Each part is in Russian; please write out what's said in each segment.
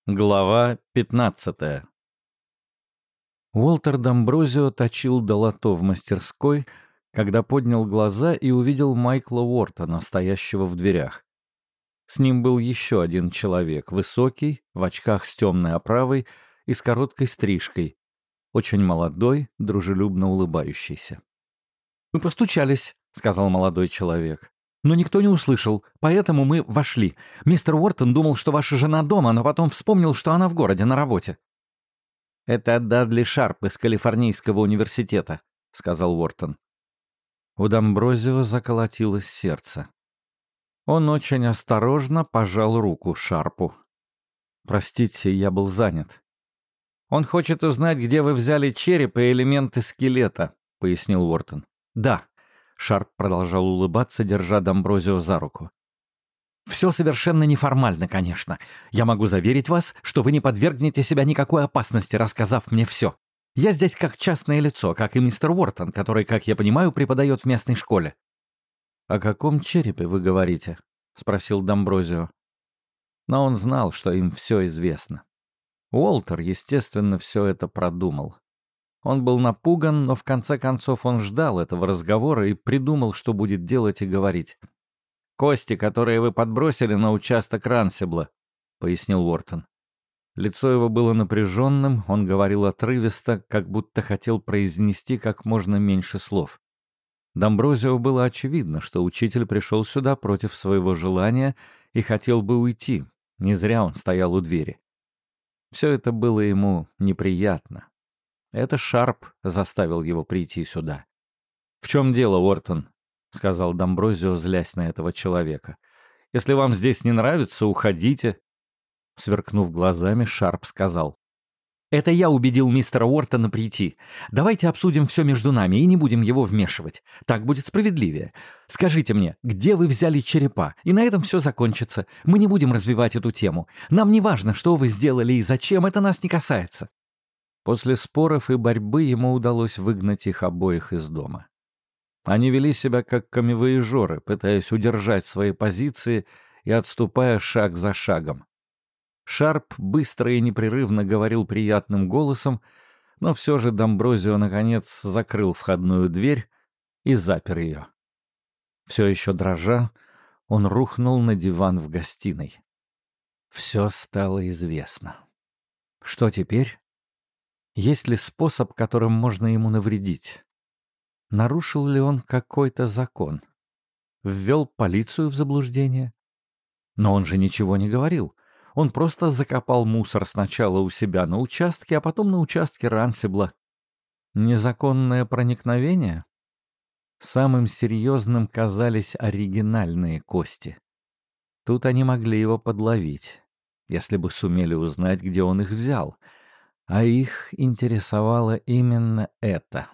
Глава 15. Уолтер Дамброзио точил долото в мастерской, когда поднял глаза и увидел Майкла Уортона, стоящего в дверях. С ним был еще один человек, высокий, в очках с темной оправой и с короткой стрижкой, очень молодой, дружелюбно улыбающийся. «Мы постучались», — сказал молодой человек. «Но никто не услышал, поэтому мы вошли. Мистер Уортон думал, что ваша жена дома, но потом вспомнил, что она в городе на работе». «Это Дадли Шарп из Калифорнийского университета», — сказал Уортон. У Дамброзио заколотилось сердце. Он очень осторожно пожал руку Шарпу. «Простите, я был занят». «Он хочет узнать, где вы взяли череп и элементы скелета», — пояснил Уортон. «Да». Шарп продолжал улыбаться, держа Дамброзио за руку. «Все совершенно неформально, конечно. Я могу заверить вас, что вы не подвергнете себя никакой опасности, рассказав мне все. Я здесь как частное лицо, как и мистер Уортон, который, как я понимаю, преподает в местной школе». «О каком черепе вы говорите?» — спросил Дамброзио. Но он знал, что им все известно. Уолтер, естественно, все это продумал. Он был напуган, но в конце концов он ждал этого разговора и придумал, что будет делать и говорить. «Кости, которые вы подбросили на участок Рансебла», — пояснил Уортон. Лицо его было напряженным, он говорил отрывисто, как будто хотел произнести как можно меньше слов. Дамброзио было очевидно, что учитель пришел сюда против своего желания и хотел бы уйти. Не зря он стоял у двери. Все это было ему неприятно. Это Шарп заставил его прийти сюда. «В чем дело, Уортон?» — сказал Дамброзио, злясь на этого человека. «Если вам здесь не нравится, уходите». Сверкнув глазами, Шарп сказал. «Это я убедил мистера Уортона прийти. Давайте обсудим все между нами и не будем его вмешивать. Так будет справедливее. Скажите мне, где вы взяли черепа? И на этом все закончится. Мы не будем развивать эту тему. Нам не важно, что вы сделали и зачем, это нас не касается». После споров и борьбы ему удалось выгнать их обоих из дома. Они вели себя как камевояжеры, пытаясь удержать свои позиции и отступая шаг за шагом. Шарп быстро и непрерывно говорил приятным голосом, но все же Дамброзио, наконец, закрыл входную дверь и запер ее. Все еще дрожа, он рухнул на диван в гостиной. Все стало известно. Что теперь? Есть ли способ, которым можно ему навредить? Нарушил ли он какой-то закон? Ввел полицию в заблуждение? Но он же ничего не говорил. Он просто закопал мусор сначала у себя на участке, а потом на участке Рансебла. Незаконное проникновение? Самым серьезным казались оригинальные кости. Тут они могли его подловить, если бы сумели узнать, где он их взял. А их интересовало именно это.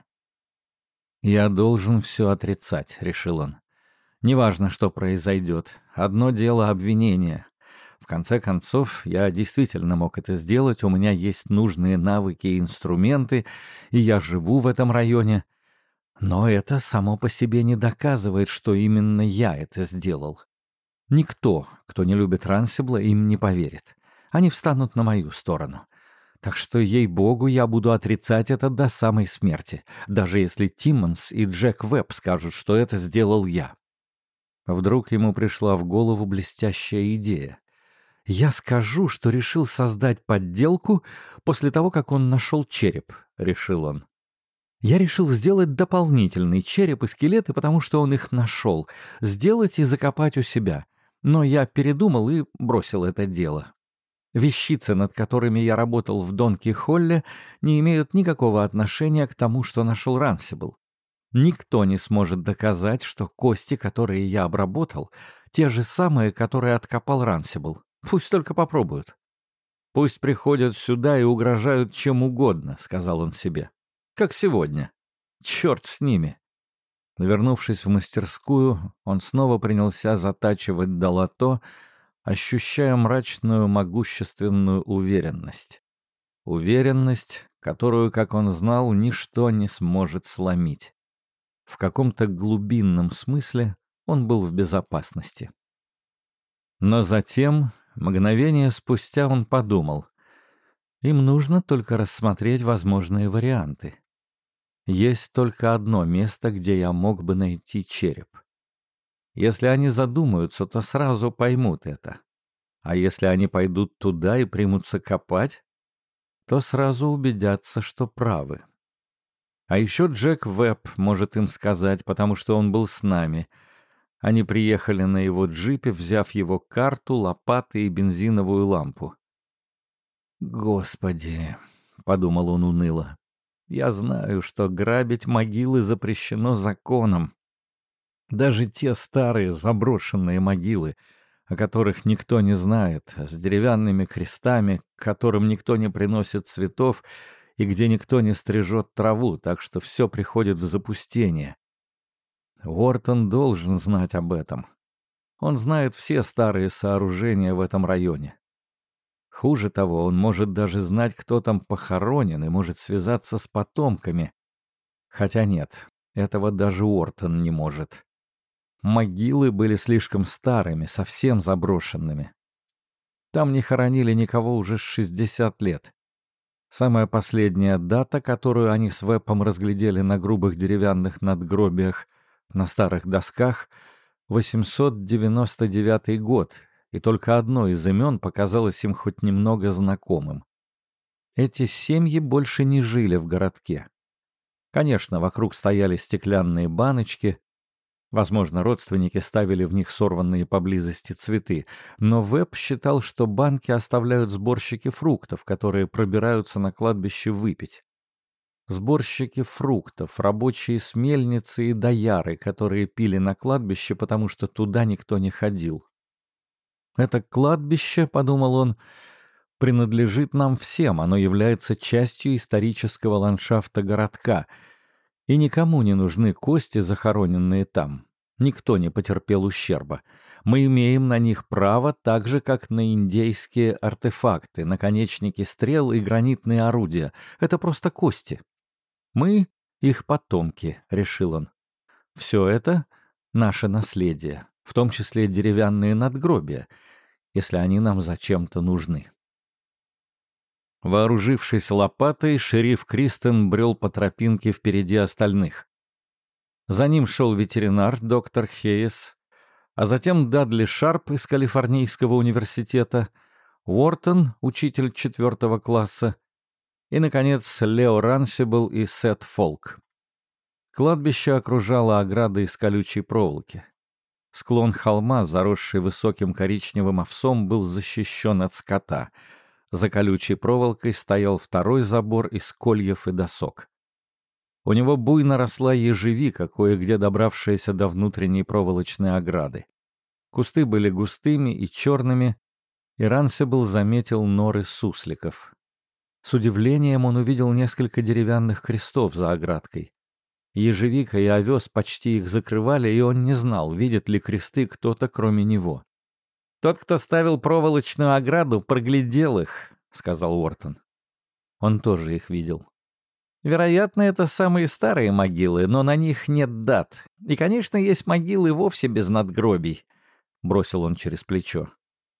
«Я должен все отрицать», — решил он. «Неважно, что произойдет. Одно дело обвинения. В конце концов, я действительно мог это сделать, у меня есть нужные навыки и инструменты, и я живу в этом районе. Но это само по себе не доказывает, что именно я это сделал. Никто, кто не любит Рансебла, им не поверит. Они встанут на мою сторону. Так что, ей-богу, я буду отрицать это до самой смерти, даже если Тиммонс и Джек Вебб скажут, что это сделал я». Вдруг ему пришла в голову блестящая идея. «Я скажу, что решил создать подделку после того, как он нашел череп», — решил он. «Я решил сделать дополнительный череп и скелеты, потому что он их нашел, сделать и закопать у себя. Но я передумал и бросил это дело. Вещицы, над которыми я работал в Донки-Холле, не имеют никакого отношения к тому, что нашел Рансебл. Никто не сможет доказать, что кости, которые я обработал, те же самые, которые откопал Рансебл. Пусть только попробуют. «Пусть приходят сюда и угрожают чем угодно», — сказал он себе. «Как сегодня. Черт с ними». Вернувшись в мастерскую, он снова принялся затачивать долото, ощущая мрачную могущественную уверенность. Уверенность, которую, как он знал, ничто не сможет сломить. В каком-то глубинном смысле он был в безопасности. Но затем Мгновение спустя он подумал. Им нужно только рассмотреть возможные варианты. Есть только одно место, где я мог бы найти череп. Если они задумаются, то сразу поймут это. А если они пойдут туда и примутся копать, то сразу убедятся, что правы. А еще Джек Вебб может им сказать, потому что он был с нами. Они приехали на его джипе, взяв его карту, лопаты и бензиновую лампу. «Господи!» — подумал он уныло. «Я знаю, что грабить могилы запрещено законом. Даже те старые заброшенные могилы, о которых никто не знает, с деревянными крестами, к которым никто не приносит цветов и где никто не стрижет траву, так что все приходит в запустение. Уортон должен знать об этом. Он знает все старые сооружения в этом районе. Хуже того, он может даже знать, кто там похоронен, и может связаться с потомками. Хотя нет, этого даже Уортон не может. Могилы были слишком старыми, совсем заброшенными. Там не хоронили никого уже 60 лет. Самая последняя дата, которую они с Веббом разглядели на грубых деревянных надгробиях, на старых досках, 899 год, и только одно из имен показалось им хоть немного знакомым. Эти семьи больше не жили в городке. Конечно, вокруг стояли стеклянные баночки. Возможно, родственники ставили в них сорванные поблизости цветы, но Вебб считал, что банки оставляют сборщики фруктов, которые пробираются на кладбище выпить. Сборщики фруктов, рабочие с мельницы и дояры, которые пили на кладбище, потому что туда никто не ходил. «Это кладбище, — подумал он, — принадлежит нам всем, оно является частью исторического ландшафта городка, и никому не нужны кости, захороненные там. Никто не потерпел ущерба. Мы имеем на них право так же, как на индейские артефакты, наконечники стрел и гранитные орудия. Это просто кости. Мы — их потомки», — решил он. «Все это — наше наследие, в том числе деревянные надгробия, если они нам зачем-то нужны». Вооружившись лопатой, шериф Кристен брел по тропинке впереди остальных. За ним шел ветеринар доктор Хейс, а затем Дадли Шарп из Калифорнийского университета, Уортон, учитель 4 класса, и, наконец, Лео Рансибл и Сет Фолк. Кладбище окружала ограда из колючей проволоки. Склон холма, заросший высоким коричневым овсом, был защищен от скота. За колючей проволокой стоял второй забор из кольев и досок. У него буйно росла ежевика, кое-где добравшаяся до внутренней проволочной ограды. Кусты были густыми и черными, и Рансибл заметил норы сусликов. С удивлением он увидел несколько деревянных крестов за оградкой. Ежевика и овес почти их закрывали, и он не знал, видит ли кресты кто-то, кроме него. «Тот, кто ставил проволочную ограду, проглядел их», — сказал Уортон. Он тоже их видел. «Вероятно, это самые старые могилы, но на них нет дат. И, конечно, есть могилы вовсе без надгробий», — бросил он через плечо.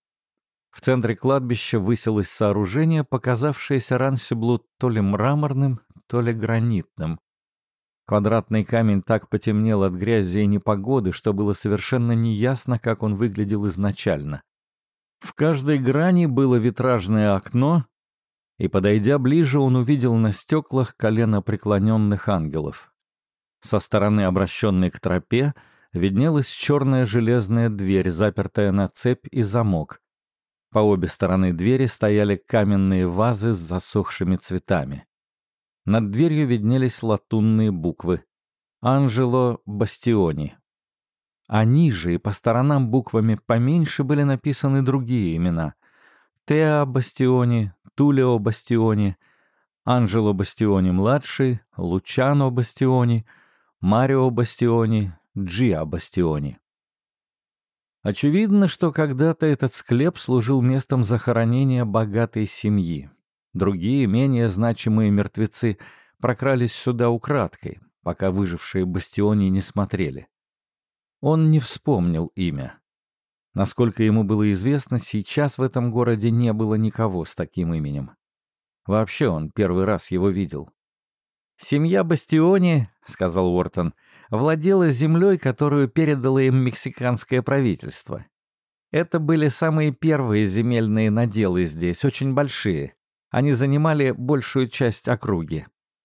В центре кладбища высилось сооружение, показавшееся Рансиблу то ли мраморным, то ли гранитным. Квадратный камень так потемнел от грязи и непогоды, что было совершенно неясно, как он выглядел изначально. В каждой грани было витражное окно, и, подойдя ближе, он увидел на стеклах коленопреклоненных ангелов. Со стороны, обращенной к тропе, виднелась черная железная дверь, запертая на цепь и замок. По обе стороны двери стояли каменные вазы с засохшими цветами. Над дверью виднелись латунные буквы «Анджело Бастиони». А ниже и по сторонам буквами поменьше были написаны другие имена: Теа Бастиони, Тулио Бастиони, Анджело Бастиони-младший, Лучано Бастиони, Марио Бастиони, Джиа Бастиони. Очевидно, что когда-то этот склеп служил местом захоронения богатой семьи. Другие, менее значимые мертвецы прокрались сюда украдкой, пока выжившие Бастиони не смотрели. Он не вспомнил имя. Насколько ему было известно, сейчас в этом городе не было никого с таким именем. Вообще он первый раз его видел. «Семья Бастиони, — сказал Уортон, — владела землей, которую передало им мексиканское правительство. Это были самые первые земельные наделы здесь, очень большие. Они занимали большую часть округи».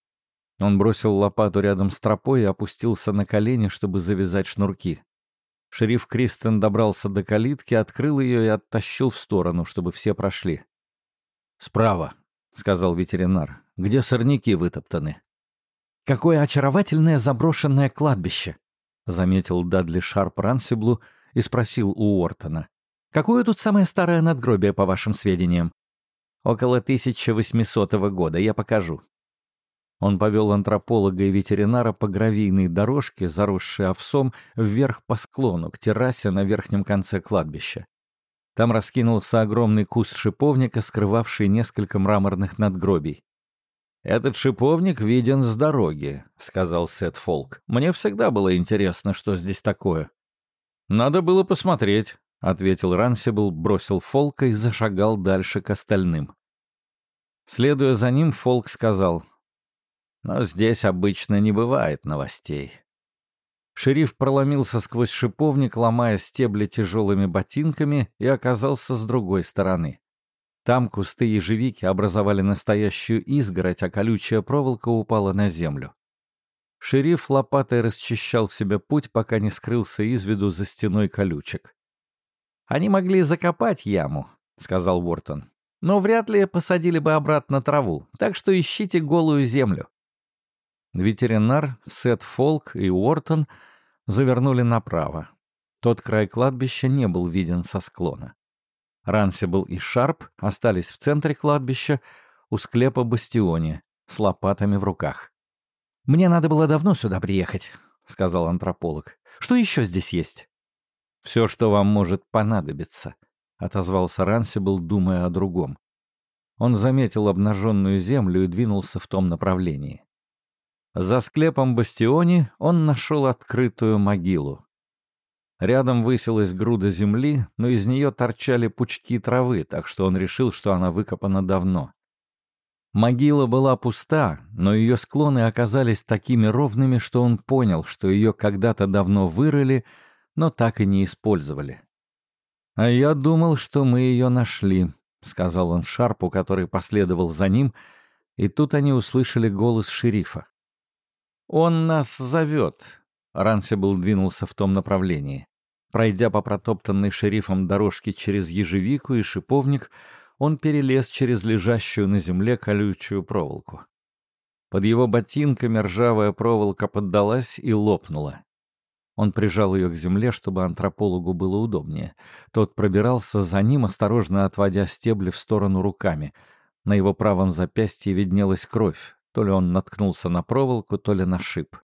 Он бросил лопату рядом с тропой и опустился на колени, чтобы завязать шнурки. Шериф Кристен добрался до калитки, открыл ее и оттащил в сторону, чтобы все прошли. «Справа», — сказал ветеринар, — «где сорняки вытоптаны». «Какое очаровательное заброшенное кладбище!» — заметил Дадли Шарп Рансиблу и спросил у Уортона. «Какое тут самое старое надгробие, по вашим сведениям?» «Около 1800 года, я покажу». Он повел антрополога и ветеринара по гравийной дорожке, заросшей овсом, вверх по склону, к террасе на верхнем конце кладбища. Там раскинулся огромный куст шиповника, скрывавший несколько мраморных надгробий. «Этот шиповник виден с дороги», — сказал Сет Фолк. «Мне всегда было интересно, что здесь такое». «Надо было посмотреть», — ответил Рансибл, бросил Фолка и зашагал дальше к остальным. Следуя за ним, Фолк сказал: «Но здесь обычно не бывает новостей». Шериф проломился сквозь шиповник, ломая стебли тяжелыми ботинками, и оказался с другой стороны. Там кусты ежевики образовали настоящую изгородь, а колючая проволока упала на землю. Шериф лопатой расчищал себе путь, пока не скрылся из виду за стеной колючек. «Они могли закопать яму», — сказал Уортон, — «но вряд ли посадили бы обратно траву, так что ищите голую землю». Ветеринар, Сет Фолк и Уортон завернули направо. Тот край кладбища не был виден со склона. Рансибл и Шарп остались в центре кладбища, у склепа Бастиони, с лопатами в руках. «Мне надо было давно сюда приехать», — сказал антрополог. «Что еще здесь есть?» «Все, что вам может понадобиться», — отозвался Рансибл, думая о другом. Он заметил обнаженную землю и двинулся в том направлении. За склепом Бастиони он нашел открытую могилу. Рядом высилась груда земли, но из нее торчали пучки травы, так что он решил, что она выкопана давно. Могила была пуста, но ее склоны оказались такими ровными, что он понял, что ее когда-то давно вырыли, но так и не использовали. «А я думал, что мы ее нашли», — сказал он Шарпу, который последовал за ним, и тут они услышали голос шерифа. «Он нас зовет», — Рансибл двинулся в том направлении. Пройдя по протоптанной шерифом дорожке через ежевику и шиповник, он перелез через лежащую на земле колючую проволоку. Под его ботинками ржавая проволока поддалась и лопнула. Он прижал ее к земле, чтобы антропологу было удобнее. Тот пробирался за ним, осторожно отводя стебли в сторону руками. На его правом запястье виднелась кровь. То ли он наткнулся на проволоку, то ли на шип.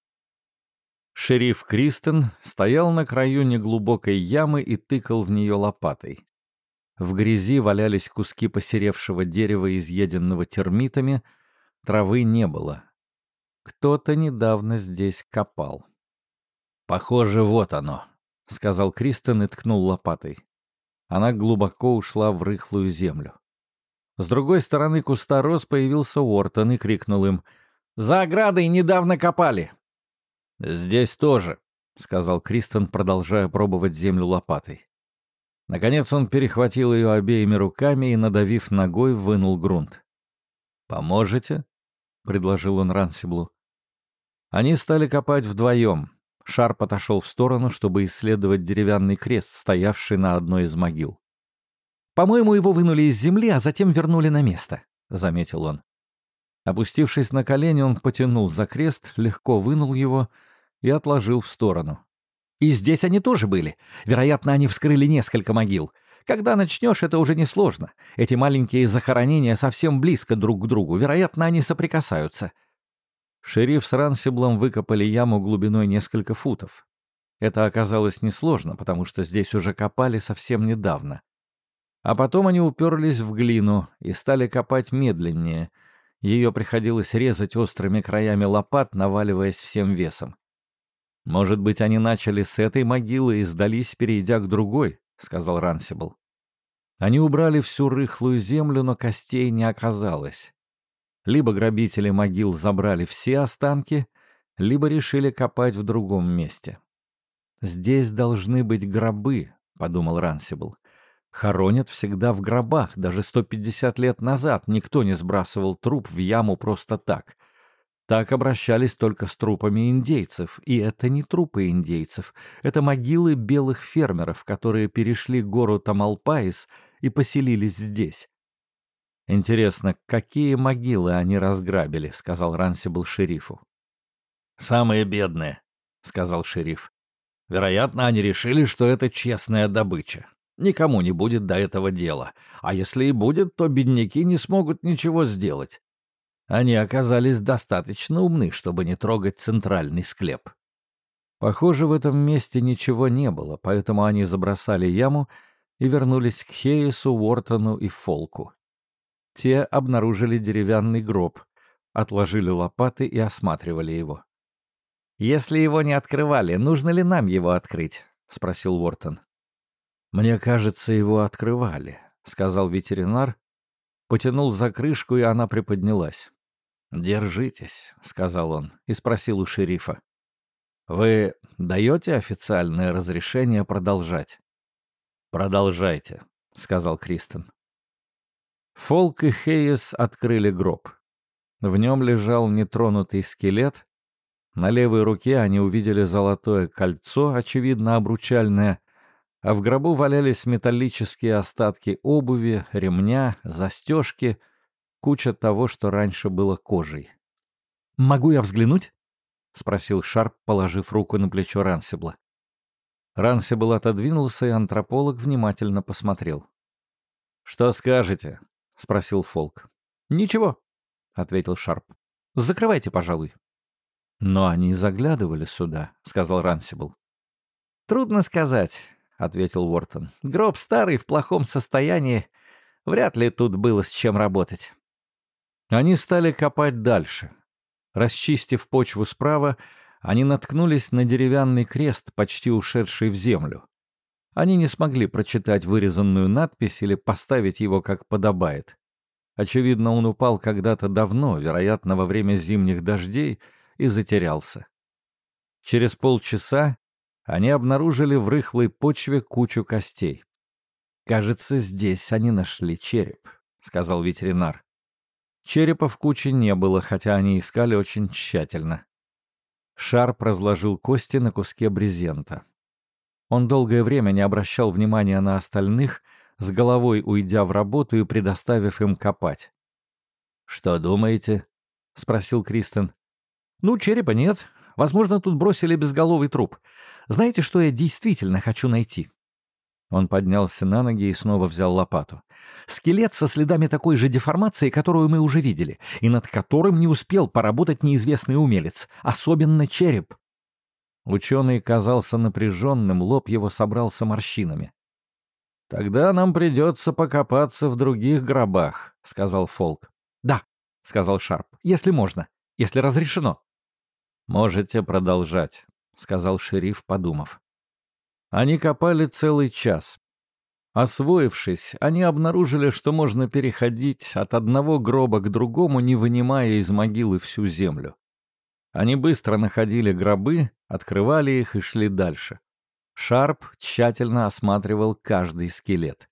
Шериф Кристен стоял на краю неглубокой ямы и тыкал в нее лопатой. В грязи валялись куски посеревшего дерева, изъеденного термитами. Травы не было. Кто-то недавно здесь копал. «Похоже, вот оно», — сказал Кристен и ткнул лопатой. Она глубоко ушла в рыхлую землю. С другой стороны куста роз появился Уортон и крикнул им: «За оградой недавно копали!» «Здесь тоже», — сказал Кристен, продолжая пробовать землю лопатой. Наконец он перехватил ее обеими руками и, надавив ногой, вынул грунт. «Поможете?» — предложил он Рансиблу. Они стали копать вдвоем. Шарп отошел в сторону, чтобы исследовать деревянный крест, стоявший на одной из могил. «По-моему, его вынули из земли, а затем вернули на место», — заметил он. Опустившись на колени, он потянул за крест, легко вынул его и отложил в сторону. «И здесь они тоже были. Вероятно, они вскрыли несколько могил. Когда начнешь, это уже несложно. Эти маленькие захоронения совсем близко друг к другу. Вероятно, они соприкасаются». Шериф с Рансиблом выкопали яму глубиной несколько футов. Это оказалось несложно, потому что здесь уже копали совсем недавно. А потом они уперлись в глину и стали копать медленнее. Ее приходилось резать острыми краями лопат, наваливаясь всем весом. «Может быть, они начали с этой могилы и сдались, перейдя к другой?» — сказал Рансибл. Они убрали всю рыхлую землю, но костей не оказалось. Либо грабители могил забрали все останки, либо решили копать в другом месте. «Здесь должны быть гробы», — подумал Рансибл. «Хоронят всегда в гробах. Даже 150 лет назад никто не сбрасывал труп в яму просто так. Так обращались только с трупами индейцев. И это не трупы индейцев. Это могилы белых фермеров, которые перешли гору Тамалпаис и поселились здесь». «Интересно, какие могилы они разграбили?» — сказал Рансибл шерифу. «Самые бедные», — сказал шериф. «Вероятно, они решили, что это честная добыча. Никому не будет до этого дела. А если и будет, то бедняки не смогут ничего сделать. Они оказались достаточно умны, чтобы не трогать центральный склеп». Похоже, в этом месте ничего не было, поэтому они забросали яму и вернулись к Хейесу, Уортону и Фолку. Те обнаружили деревянный гроб, отложили лопаты и осматривали его. «Если его не открывали, нужно ли нам его открыть?» — спросил Уортон. «Мне кажется, его открывали», — сказал ветеринар, потянул за крышку, и она приподнялась. «Держитесь», — сказал он и спросил у шерифа. «Вы даете официальное разрешение продолжать?» «Продолжайте», — сказал Кристен. Фолк и Хейес открыли гроб. В нем лежал нетронутый скелет. На левой руке они увидели золотое кольцо, очевидно обручальное, а в гробу валялись металлические остатки обуви, ремня, застежки, куча того, что раньше было кожей. «Могу я взглянуть?» — спросил Шарп, положив руку на плечо Рансибла. Рансибл отодвинулся, и антрополог внимательно посмотрел. «Что скажете?» — спросил Фолк. «Ничего», — ответил Шарп. «Закрывайте, пожалуй». «Но они заглядывали сюда», — сказал Рансибл. «Трудно сказать», — ответил Уортон. «Гроб старый, в плохом состоянии. Вряд ли тут было с чем работать». Они стали копать дальше. Расчистив почву справа, они наткнулись на деревянный крест, почти ушедший в землю. Они не смогли прочитать вырезанную надпись или поставить его как подобает. Очевидно, он упал когда-то давно, вероятно, во время зимних дождей, и затерялся. Через полчаса они обнаружили в рыхлой почве кучу костей. «Кажется, здесь они нашли череп», — сказал ветеринар. Черепа в куче не было, хотя они искали очень тщательно. Шарп разложил кости на куске брезента. Он долгое время не обращал внимания на остальных, с головой уйдя в работу и предоставив им копать. «Что думаете?» — спросил Кристен. «Ну, черепа нет. Возможно, тут бросили безголовый труп. Знаете, что я действительно хочу найти?» Он поднялся на ноги и снова взял лопату. «Скелет со следами такой же деформации, которую мы уже видели, и над которым не успел поработать неизвестный умелец. Особенно череп». Ученый казался напряженным, лоб его собрался морщинами. «Тогда нам придется покопаться в других гробах», — сказал Фолк. «Да», — сказал Шарп, — «если можно, если разрешено». «Можете продолжать», — сказал шериф, подумав. Они копали целый час. Освоившись, они обнаружили, что можно переходить от одного гроба к другому, не вынимая из могилы всю землю. Они быстро находили гробы, открывали их и шли дальше. Шарп тщательно осматривал каждый скелет.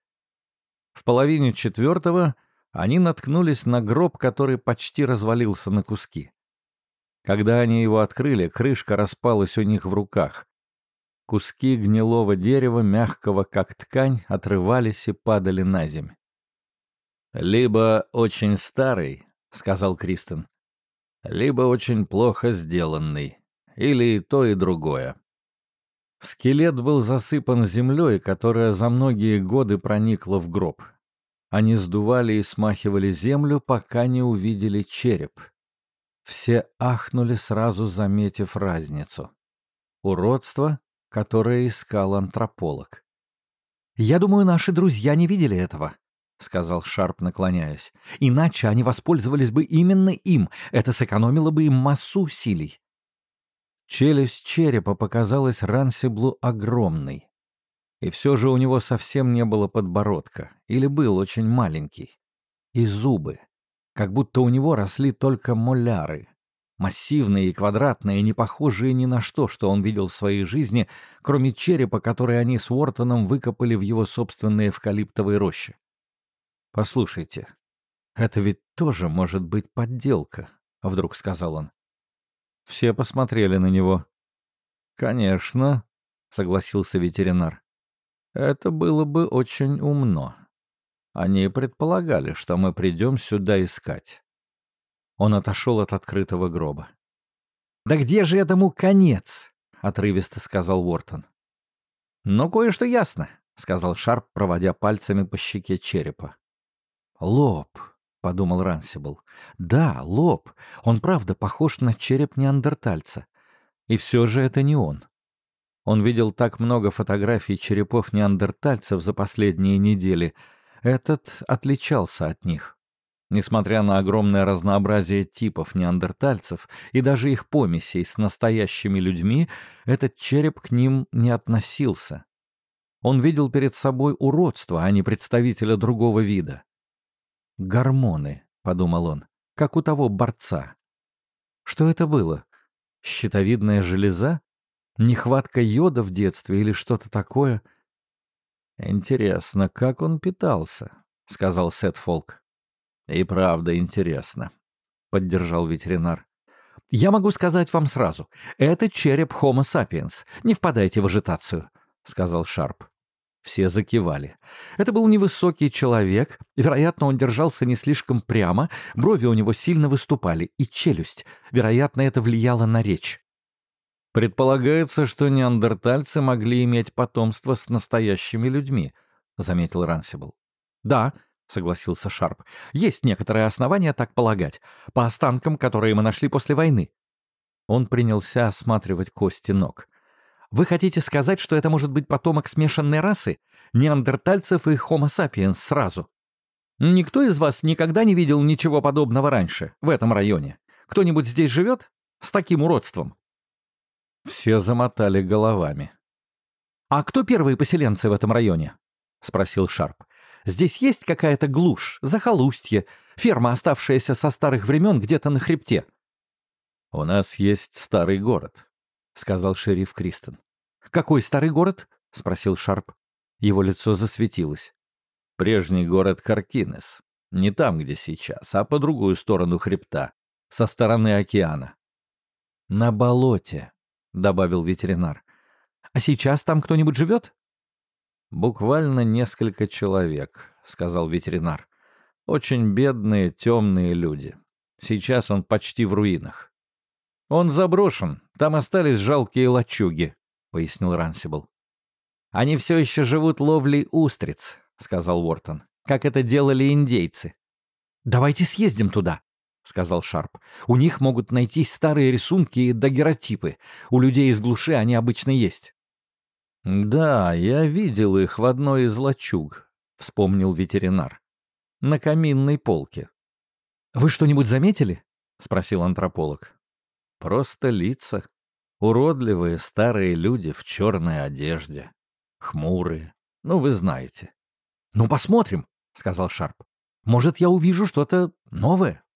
В половине четвертого они наткнулись на гроб, который почти развалился на куски. Когда они его открыли, крышка распалась у них в руках. Куски гнилого дерева, мягкого как ткань, отрывались и падали на земь. «Либо очень старый», — сказал Кристен, — «либо очень плохо сделанный, или и то, и другое». Скелет был засыпан землей, которая за многие годы проникла в гроб. Они сдували и смахивали землю, пока не увидели череп. Все ахнули, сразу заметив разницу. Уродство, которое искал антрополог. «Я думаю, наши друзья не видели этого», — сказал Шарп, наклоняясь. «Иначе они воспользовались бы именно им. Это сэкономило бы им массу усилий». Челюсть черепа показалась Рансиблу огромной. И все же у него совсем не было подбородка, или был очень маленький. И зубы. Как будто у него росли только моляры. Массивные и квадратные, не похожие ни на что он видел в своей жизни, кроме черепа, который они с Уортоном выкопали в его собственной эвкалиптовой роще. «Послушайте, это ведь тоже может быть подделка», — вдруг сказал он. Все посмотрели на него. «Конечно», — согласился ветеринар. «Это было бы очень умно. Они предполагали, что мы придем сюда искать». Он отошел от открытого гроба. «Да где же этому конец?» — отрывисто сказал Уортон. «Но кое-что ясно», — сказал Шарп, проводя пальцами по щеке черепа. «Лоб», — подумал Рансибл. «Да, лоб. Он правда похож на череп неандертальца. И все же это не он. Он видел так много фотографий черепов неандертальцев за последние недели. Этот отличался от них. Несмотря на огромное разнообразие типов неандертальцев и даже их помесей с настоящими людьми, этот череп к ним не относился. Он видел перед собой уродство, а не представителя другого вида. «Гормоны», — подумал он, — «как у того борца». Что это было? Щитовидная железа? Нехватка йода в детстве или что-то такое? «Интересно, как он питался?» — сказал Сет Фолк. «И правда интересно», — поддержал ветеринар. «Я могу сказать вам сразу. Это череп Homo sapiens. Не впадайте в ажитацию», — сказал Шарп. Все закивали. Это был невысокий человек, вероятно, он держался не слишком прямо, брови у него сильно выступали, и челюсть. Вероятно, это влияло на речь. «Предполагается, что неандертальцы могли иметь потомство с настоящими людьми», — заметил Рансибл. «Да», — согласился Шарп, — «есть некоторые основания так полагать, по останкам, которые мы нашли после войны». Он принялся осматривать кости ног. «Вы хотите сказать, что это может быть потомок смешанной расы? Неандертальцев и Homo sapiens сразу? Никто из вас никогда не видел ничего подобного раньше, в этом районе? Кто-нибудь здесь живет? С таким уродством?» Все замотали головами. «А кто первые поселенцы в этом районе?» — спросил Шарп. «Здесь есть какая-то глушь, захолустье, ферма, оставшаяся со старых времен где-то на хребте?» «У нас есть старый город», — сказал шериф Кристен. «Какой старый город?» — спросил Шарп. Его лицо засветилось. «Прежний город Каркинес. Не там, где сейчас, а по другую сторону хребта, со стороны океана». «На болоте», — добавил ветеринар. «А сейчас там кто-нибудь живет?» «Буквально несколько человек», — сказал ветеринар. «Очень бедные, темные люди. Сейчас он почти в руинах». «Он заброшен, там остались жалкие лачуги», — пояснил Рансибл. «Они все еще живут ловлей устриц», — сказал Уортон, — «как это делали индейцы». «Давайте съездим туда», — сказал Шарп. «У них могут найтись старые рисунки и дагеротипы. У людей из глуши они обычно есть». «Да, я видел их в одной из лачуг», — вспомнил ветеринар. «На каминной полке». «Вы что-нибудь заметили?» — спросил антрополог. «Просто лица. Уродливые старые люди в черной одежде. Хмурые. Ну, вы знаете». «Ну, посмотрим», — сказал Шарп. «Может, я увижу что-то новое».